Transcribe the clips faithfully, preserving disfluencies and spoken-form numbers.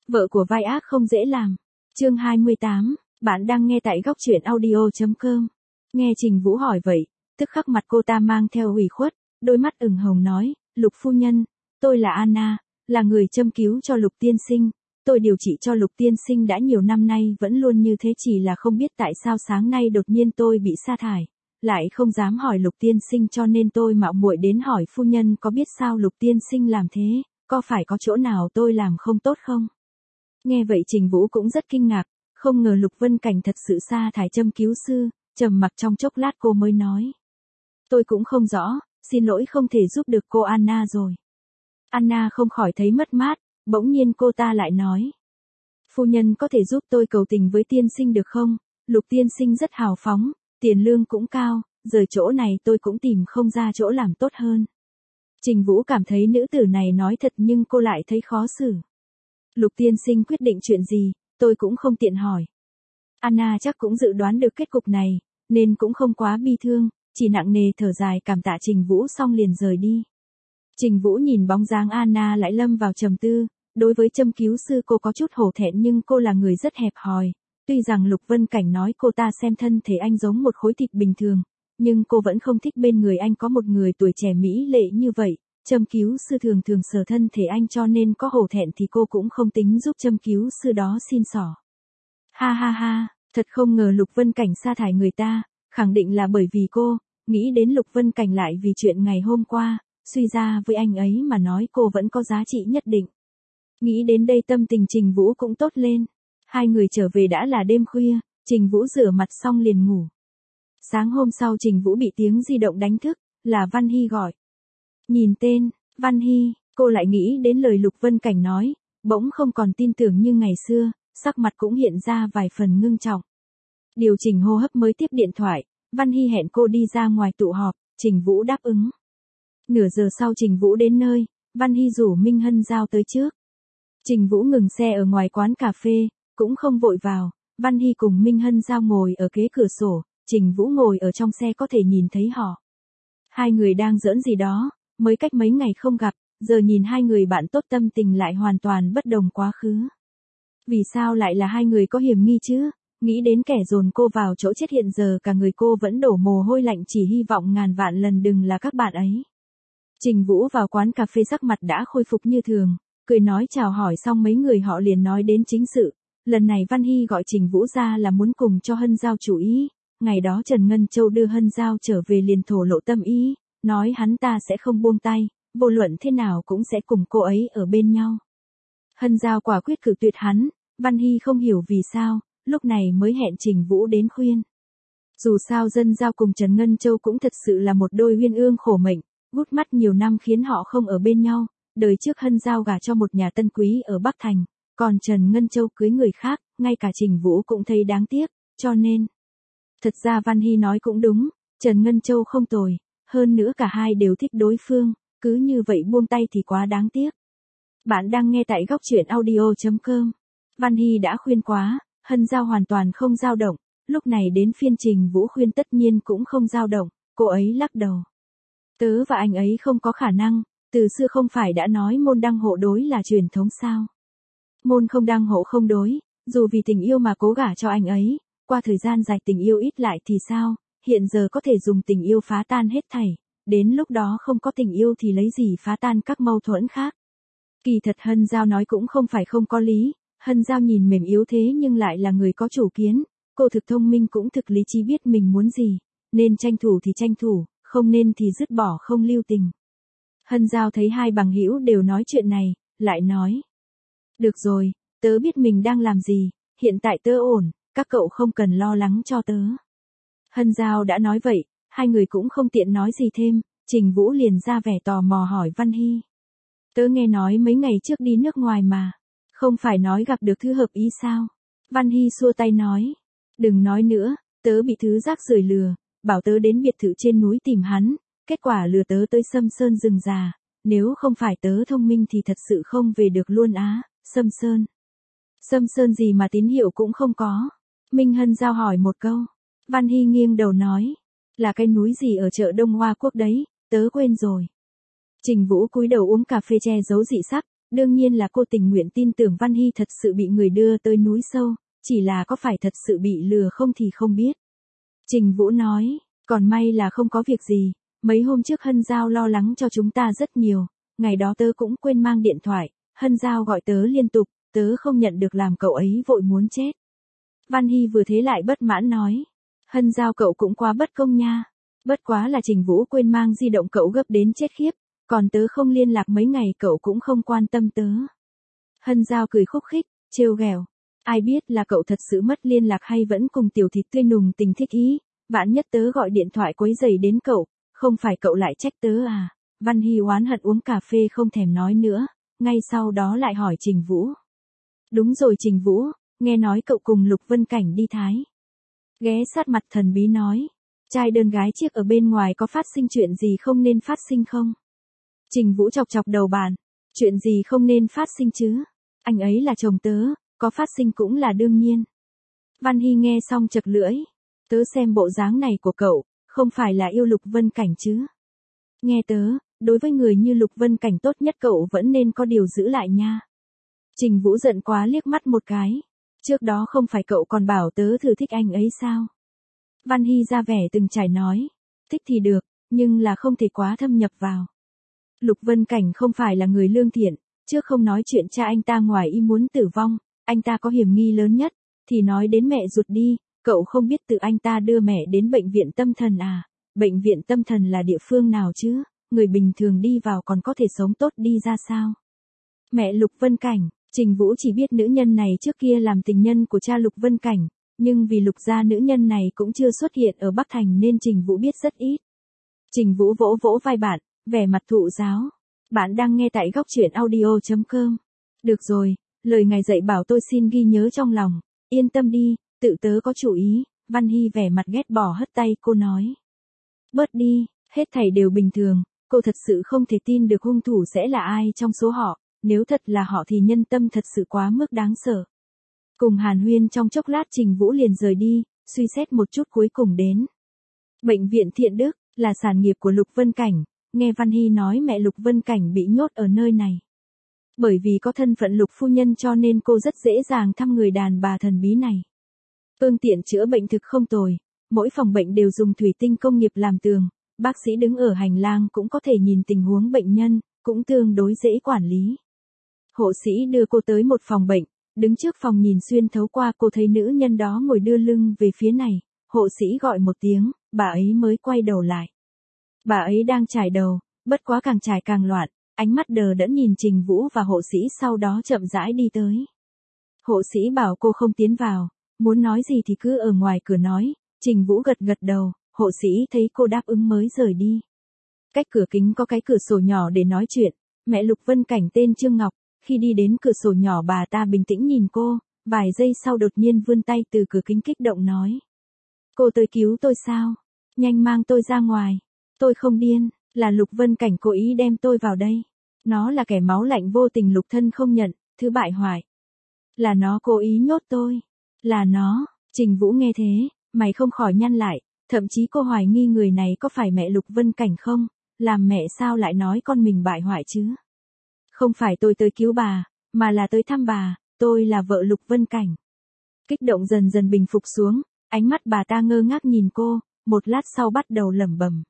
Vợ của vai ác không dễ làm. Chương hai mươi tám, bạn đang nghe tại góc truyện audio chấm com. Nghe Trình Vũ hỏi vậy, tức khắc mặt cô ta mang theo ủy khuất, đôi mắt ửng hồng nói, Lục phu nhân, tôi là Anna, là người châm cứu cho Lục tiên sinh. Tôi điều trị cho Lục tiên sinh đã nhiều năm nay vẫn luôn như thế, chỉ là không biết tại sao sáng nay đột nhiên tôi bị sa thải. Lại không dám hỏi Lục tiên sinh cho nên tôi mạo muội đến hỏi phu nhân có biết sao Lục tiên sinh làm thế, có phải có chỗ nào tôi làm không tốt không? Nghe vậy Trình Vũ cũng rất kinh ngạc, không ngờ Lục Vân Cảnh thật sự sa thải châm cứu sư, trầm mặc trong chốc lát cô mới nói. Tôi cũng không rõ, xin lỗi không thể giúp được cô Anna rồi. Anna không khỏi thấy mất mát, bỗng nhiên cô ta lại nói. Phu nhân có thể giúp tôi cầu tình với tiên sinh được không? Lục tiên sinh rất hào phóng, tiền lương cũng cao, rời chỗ này tôi cũng tìm không ra chỗ làm tốt hơn. Trình Vũ cảm thấy nữ tử này nói thật nhưng cô lại thấy khó xử. Lục tiên sinh quyết định chuyện gì, tôi cũng không tiện hỏi. Anna chắc cũng dự đoán được kết cục này, nên cũng không quá bi thương, chỉ nặng nề thở dài cảm tạ Trình Vũ xong liền rời đi. Trình Vũ nhìn bóng dáng Anna lại lâm vào trầm tư, đối với châm cứu sư cô có chút hổ thẹn nhưng cô là người rất hẹp hòi. Tuy rằng Lục Vân Cảnh nói cô ta xem thân thể anh giống một khối thịt bình thường, nhưng cô vẫn không thích bên người anh có một người tuổi trẻ mỹ lệ như vậy. Châm cứu sư thường thường sờ thân thể anh cho nên có hổ thẹn thì cô cũng không tính giúp châm cứu sư đó xin xỏ. Ha ha ha, thật không ngờ Lục Vân Cảnh sa thải người ta, khẳng định là bởi vì cô, nghĩ đến Lục Vân Cảnh lại vì chuyện ngày hôm qua, suy ra với anh ấy mà nói cô vẫn có giá trị nhất định. Nghĩ đến đây tâm tình Trình Vũ cũng tốt lên. Hai người trở về đã là đêm khuya, Trình Vũ rửa mặt xong liền ngủ. Sáng hôm sau Trình Vũ bị tiếng di động đánh thức, là Văn Hy gọi. Nhìn tên, Văn Hy, cô lại nghĩ đến lời Lục Vân Cảnh nói, bỗng không còn tin tưởng như ngày xưa, sắc mặt cũng hiện ra vài phần ngưng trọng. Điều chỉnh hô hấp mới tiếp điện thoại, Văn Hy hẹn cô đi ra ngoài tụ họp, Trình Vũ đáp ứng. Nửa giờ sau Trình Vũ đến nơi, Văn Hy rủ Minh Hân Giao tới trước. Trình Vũ ngừng xe ở ngoài quán cà phê, cũng không vội vào, Văn Hy cùng Minh Hân Giao ngồi ở kế cửa sổ, Trình Vũ ngồi ở trong xe có thể nhìn thấy họ. Hai người đang giỡn gì đó, mới cách mấy ngày không gặp, giờ nhìn hai người bạn tốt tâm tình lại hoàn toàn bất đồng quá khứ. Vì sao lại là hai người có hiểm nghi chứ? Nghĩ đến kẻ dồn cô vào chỗ chết hiện giờ cả người cô vẫn đổ mồ hôi lạnh chỉ hy vọng ngàn vạn lần đừng là các bạn ấy. Trình Vũ vào quán cà phê sắc mặt đã khôi phục như thường, cười nói chào hỏi xong mấy người họ liền nói đến chính sự. Lần này Văn Hy gọi Trình Vũ ra là muốn cùng cho Hân Giao chủ ý. Ngày đó Trần Ngân Châu đưa Hân Giao trở về liền thổ lộ tâm ý, nói hắn ta sẽ không buông tay, vô luận thế nào cũng sẽ cùng cô ấy ở bên nhau. Hân Giao quả quyết cự tuyệt hắn, Văn Hy không hiểu vì sao, lúc này mới hẹn Trình Vũ đến khuyên. Dù sao Dân Giao cùng Trần Ngân Châu cũng thật sự là một đôi uyên ương khổ mệnh, gút mắt nhiều năm khiến họ không ở bên nhau, đời trước Hân Giao gả cho một nhà tân quý ở Bắc Thành, còn Trần Ngân Châu cưới người khác, ngay cả Trình Vũ cũng thấy đáng tiếc, cho nên. Thật ra Văn Hy nói cũng đúng, Trần Ngân Châu không tồi, hơn nữa cả hai đều thích đối phương, cứ như vậy buông tay thì quá đáng tiếc. Bạn đang nghe tại góc truyện audio chấm com. Văn Hy đã khuyên quá, Hân Giao hoàn toàn không dao động, lúc này đến phiên Trình Vũ khuyên tất nhiên cũng không dao động, cô ấy lắc đầu. Tớ và anh ấy không có khả năng, từ xưa không phải đã nói môn đăng hộ đối là truyền thống sao? Môn không đăng hộ không đối, dù vì tình yêu mà cố gả cho anh ấy, qua thời gian dài tình yêu ít lại thì sao, hiện giờ có thể dùng tình yêu phá tan hết thảy, đến lúc đó không có tình yêu thì lấy gì phá tan các mâu thuẫn khác. Kỳ thật Hân Giao nói cũng không phải không có lý, Hân Giao nhìn mềm yếu thế nhưng lại là người có chủ kiến, cô thực thông minh cũng thực lý trí biết mình muốn gì, nên tranh thủ thì tranh thủ, không nên thì dứt bỏ không lưu tình. Hân Giao thấy hai bằng hữu đều nói chuyện này, lại nói. Được rồi, tớ biết mình đang làm gì, hiện tại tớ ổn, các cậu không cần lo lắng cho tớ. Hân Giao đã nói vậy, hai người cũng không tiện nói gì thêm, Trình Vũ liền ra vẻ tò mò hỏi Văn Hy. Tớ nghe nói mấy ngày trước đi nước ngoài mà, không phải nói gặp được thứ hợp ý sao? Văn Hy xua tay nói. Đừng nói nữa, tớ bị thứ rác rưởi lừa, bảo tớ đến biệt thự trên núi tìm hắn, kết quả lừa tớ tới Sâm Sơn rừng già, nếu không phải tớ thông minh thì thật sự không về được luôn á. Sâm Sơn. Sâm Sơn gì mà tín hiệu cũng không có. Minh Hân Giao hỏi một câu. Văn Hy nghiêng đầu nói. Là cái núi gì ở chợ Đông Hoa Quốc đấy, tớ quên rồi. Trình Vũ cúi đầu uống cà phê che giấu dị sắc, Đương nhiên là cô tình nguyện tin tưởng Văn Hy thật sự bị người đưa tới núi sâu, chỉ là có phải thật sự bị lừa không thì không biết. Trình Vũ nói, còn may là không có việc gì, mấy hôm trước Hân Giao lo lắng cho chúng ta rất nhiều, ngày đó tớ cũng quên mang điện thoại, Hân Giao gọi tớ liên tục, tớ không nhận được làm cậu ấy vội muốn chết. Văn Hy vừa thế lại bất mãn nói, Hân Giao cậu cũng quá bất công nha, bất quá là Trình Vũ quên mang di động cậu gấp đến chết khiếp, còn tớ không liên lạc mấy ngày cậu cũng không quan tâm tớ. Hân Giao cười khúc khích, trêu ghẹo, ai biết là cậu thật sự mất liên lạc hay vẫn cùng tiểu thịt tươi nùng tình thích ý, vạn nhất tớ gọi điện thoại quấy rầy đến cậu, không phải cậu lại trách tớ à. Văn Hy oán hận uống cà phê không thèm nói nữa, ngay sau đó lại hỏi Trình Vũ. Đúng rồi Trình Vũ, nghe nói cậu cùng Lục Vân Cảnh đi Thái. Ghé sát mặt thần bí nói, trai đơn gái chiếc ở bên ngoài có phát sinh chuyện gì không nên phát sinh không? Trình Vũ chọc chọc đầu bàn, chuyện gì không nên phát sinh chứ? Anh ấy là chồng tớ, có phát sinh cũng là đương nhiên. Văn Hy nghe xong chật lưỡi, tớ xem bộ dáng này của cậu, không phải là yêu Lục Vân Cảnh chứ? Nghe tớ, đối với người như Lục Vân Cảnh tốt nhất cậu vẫn nên có điều giữ lại nha. Trình Vũ giận quá liếc mắt một cái, trước đó không phải cậu còn bảo tớ thử thích anh ấy sao? Văn Hy ra vẻ từng trải nói, thích thì được, nhưng là không thể quá thâm nhập vào. Lục Vân Cảnh không phải là người lương thiện, trước không nói chuyện cha anh ta ngoài ý muốn tử vong, anh ta có hiểm nghi lớn nhất, thì nói đến mẹ ruột đi, cậu không biết tự anh ta đưa mẹ đến bệnh viện tâm thần à, bệnh viện tâm thần là địa phương nào chứ, người bình thường đi vào còn có thể sống tốt đi ra sao? Mẹ Lục Vân Cảnh, Trình Vũ chỉ biết nữ nhân này trước kia làm tình nhân của cha Lục Vân Cảnh, nhưng vì Lục gia nữ nhân này cũng chưa xuất hiện ở Bắc Thành nên Trình Vũ biết rất ít. Trình Vũ vỗ vỗ vai bạn, vẻ mặt thụ giáo. Bạn đang nghe tại góc truyện audio chấm com. Được rồi, lời ngài dạy bảo tôi xin ghi nhớ trong lòng, yên tâm đi, tự tớ có chủ ý. Văn Hy vẻ mặt ghét bỏ hất tay cô nói. Bớt đi, hết thảy đều bình thường, cô thật sự không thể tin được hung thủ sẽ là ai trong số họ, nếu thật là họ thì nhân tâm thật sự quá mức đáng sợ. Cùng hàn huyên trong chốc lát Trình Vũ liền rời đi, suy xét một chút cuối cùng đến. Bệnh viện Thiện Đức, là sản nghiệp của Lục Vân Cảnh, nghe Văn Hy nói mẹ Lục Vân Cảnh bị nhốt ở nơi này. Bởi vì có thân phận Lục phu nhân cho nên cô rất dễ dàng thăm người đàn bà thần bí này. Phương tiện chữa bệnh thực không tồi, mỗi phòng bệnh đều dùng thủy tinh công nghiệp làm tường, bác sĩ đứng ở hành lang cũng có thể nhìn tình huống bệnh nhân, cũng tương đối dễ quản lý. Hộ sĩ đưa cô tới một phòng bệnh, đứng trước phòng nhìn xuyên thấu qua cô thấy nữ nhân đó ngồi đưa lưng về phía này, hộ sĩ gọi một tiếng, bà ấy mới quay đầu lại. Bà ấy đang chải đầu, bất quá càng chải càng loạn, ánh mắt đờ đẫn nhìn Trình Vũ và hộ sĩ sau đó chậm rãi đi tới. Hộ sĩ bảo cô không tiến vào, muốn nói gì thì cứ ở ngoài cửa nói, Trình Vũ gật gật đầu, hộ sĩ thấy cô đáp ứng mới rời đi. Cách cửa kính có cái cửa sổ nhỏ để nói chuyện, mẹ Lục Vân Cảnh tên Trương Ngọc, khi đi đến cửa sổ nhỏ bà ta bình tĩnh nhìn cô, vài giây sau đột nhiên vươn tay từ cửa kính kích động nói. Cô tới cứu tôi sao? Nhanh mang tôi ra ngoài. Tôi không điên, là Lục Vân Cảnh cố ý đem tôi vào đây. Nó là kẻ máu lạnh vô tình Lục thân không nhận, thứ bại hoại. Là nó cố ý nhốt tôi. Là nó, Trình Vũ nghe thế, mày không khỏi nhăn lại, thậm chí cô hoài nghi người này có phải mẹ Lục Vân Cảnh không, làm mẹ sao lại nói con mình bại hoại chứ? Không phải tôi tới cứu bà, mà là tới thăm bà, tôi là vợ Lục Vân Cảnh. Kích động dần dần bình phục xuống, ánh mắt bà ta ngơ ngác nhìn cô, một lát sau bắt đầu lẩm bẩm.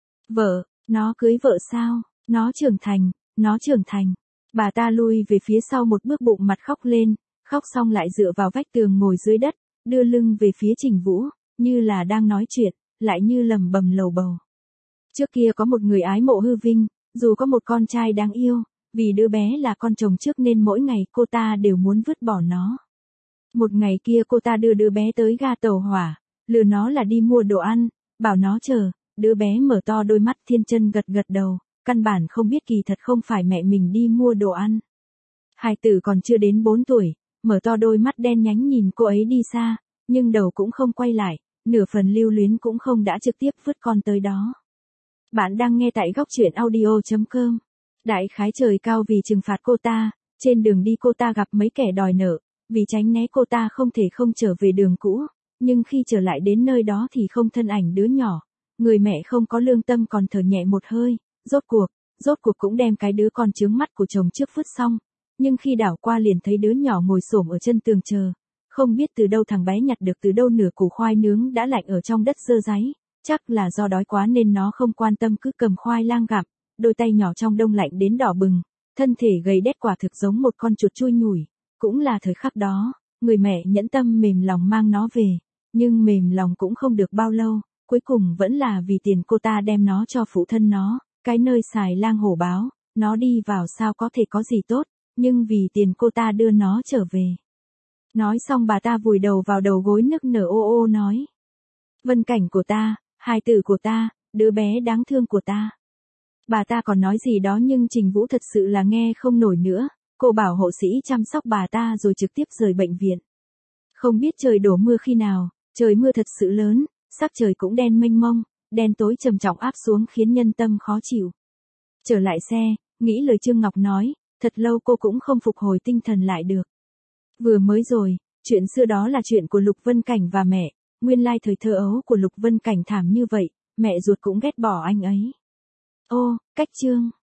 Vợ, nó cưới vợ sao, nó trưởng thành, nó trưởng thành. Bà ta lui về phía sau một bước bụng mặt khóc lên, khóc xong lại dựa vào vách tường ngồi dưới đất, đưa lưng về phía Trình Vũ, như là đang nói chuyện, lại như lẩm bẩm lầu bầu. Trước kia có một người ái mộ hư vinh, dù có một con trai đáng yêu, vì đứa bé là con chồng trước nên mỗi ngày cô ta đều muốn vứt bỏ nó. Một ngày kia cô ta đưa đứa bé tới ga tàu hỏa, lừa nó là đi mua đồ ăn, bảo nó chờ, đứa bé mở to đôi mắt thiên chân gật gật đầu, căn bản không biết kỳ thật không phải mẹ mình đi mua đồ ăn. Hài tử còn chưa đến bốn tuổi, mở to đôi mắt đen nhánh nhìn cô ấy đi xa, nhưng đầu cũng không quay lại, nửa phần lưu luyến cũng không đã trực tiếp vứt con tới đó. Bạn đang nghe tại góc truyện audio chấm com. Đại khái trời cao vì trừng phạt cô ta, trên đường đi cô ta gặp mấy kẻ đòi nợ, vì tránh né cô ta không thể không trở về đường cũ, nhưng khi trở lại đến nơi đó thì không thân ảnh đứa nhỏ, người mẹ không có lương tâm còn thở nhẹ một hơi, rốt cuộc, rốt cuộc cũng đem cái đứa con chướng mắt của chồng trước vứt xong, Nhưng khi đảo qua liền thấy đứa nhỏ ngồi xổm ở chân tường chờ. Không biết từ đâu thằng bé nhặt được từ đâu nửa củ khoai nướng đã lạnh ở trong đất dơ dáy. Chắc là do đói quá nên nó không quan tâm cứ cầm khoai lang gặm, đôi tay nhỏ trong đông lạnh đến đỏ bừng, thân thể gầy đét quả thực giống một con chuột chui nhủi. Cũng là thời khắc đó, người mẹ nhẫn tâm mềm lòng mang nó về, nhưng mềm lòng cũng không được bao lâu, cuối cùng vẫn là vì tiền cô ta đem nó cho phụ thân nó, cái nơi xài lang hổ báo, nó đi vào sao có thể có gì tốt, nhưng vì tiền cô ta đưa nó trở về. Nói xong bà ta vùi đầu vào đầu gối nức nở ô ô nói. Vân Cảnh của ta, hài tử của ta, đứa bé đáng thương của ta. Bà ta còn nói gì đó nhưng Trình Vũ thật sự là nghe không nổi nữa, cô bảo hộ sĩ chăm sóc bà ta rồi trực tiếp rời bệnh viện. Không biết trời đổ mưa khi nào, trời mưa thật sự lớn, sắc trời cũng đen mênh mông, đen tối trầm trọng áp xuống khiến nhân tâm khó chịu. Trở lại xe, nghĩ lời Trương Ngọc nói, thật lâu cô cũng không phục hồi tinh thần lại được. Vừa mới rồi, chuyện xưa đó là chuyện của Lục Vân Cảnh và mẹ, nguyên lai thời thơ ấu của Lục Vân Cảnh thảm như vậy, mẹ ruột cũng ghét bỏ anh ấy. Ô, cách Trương.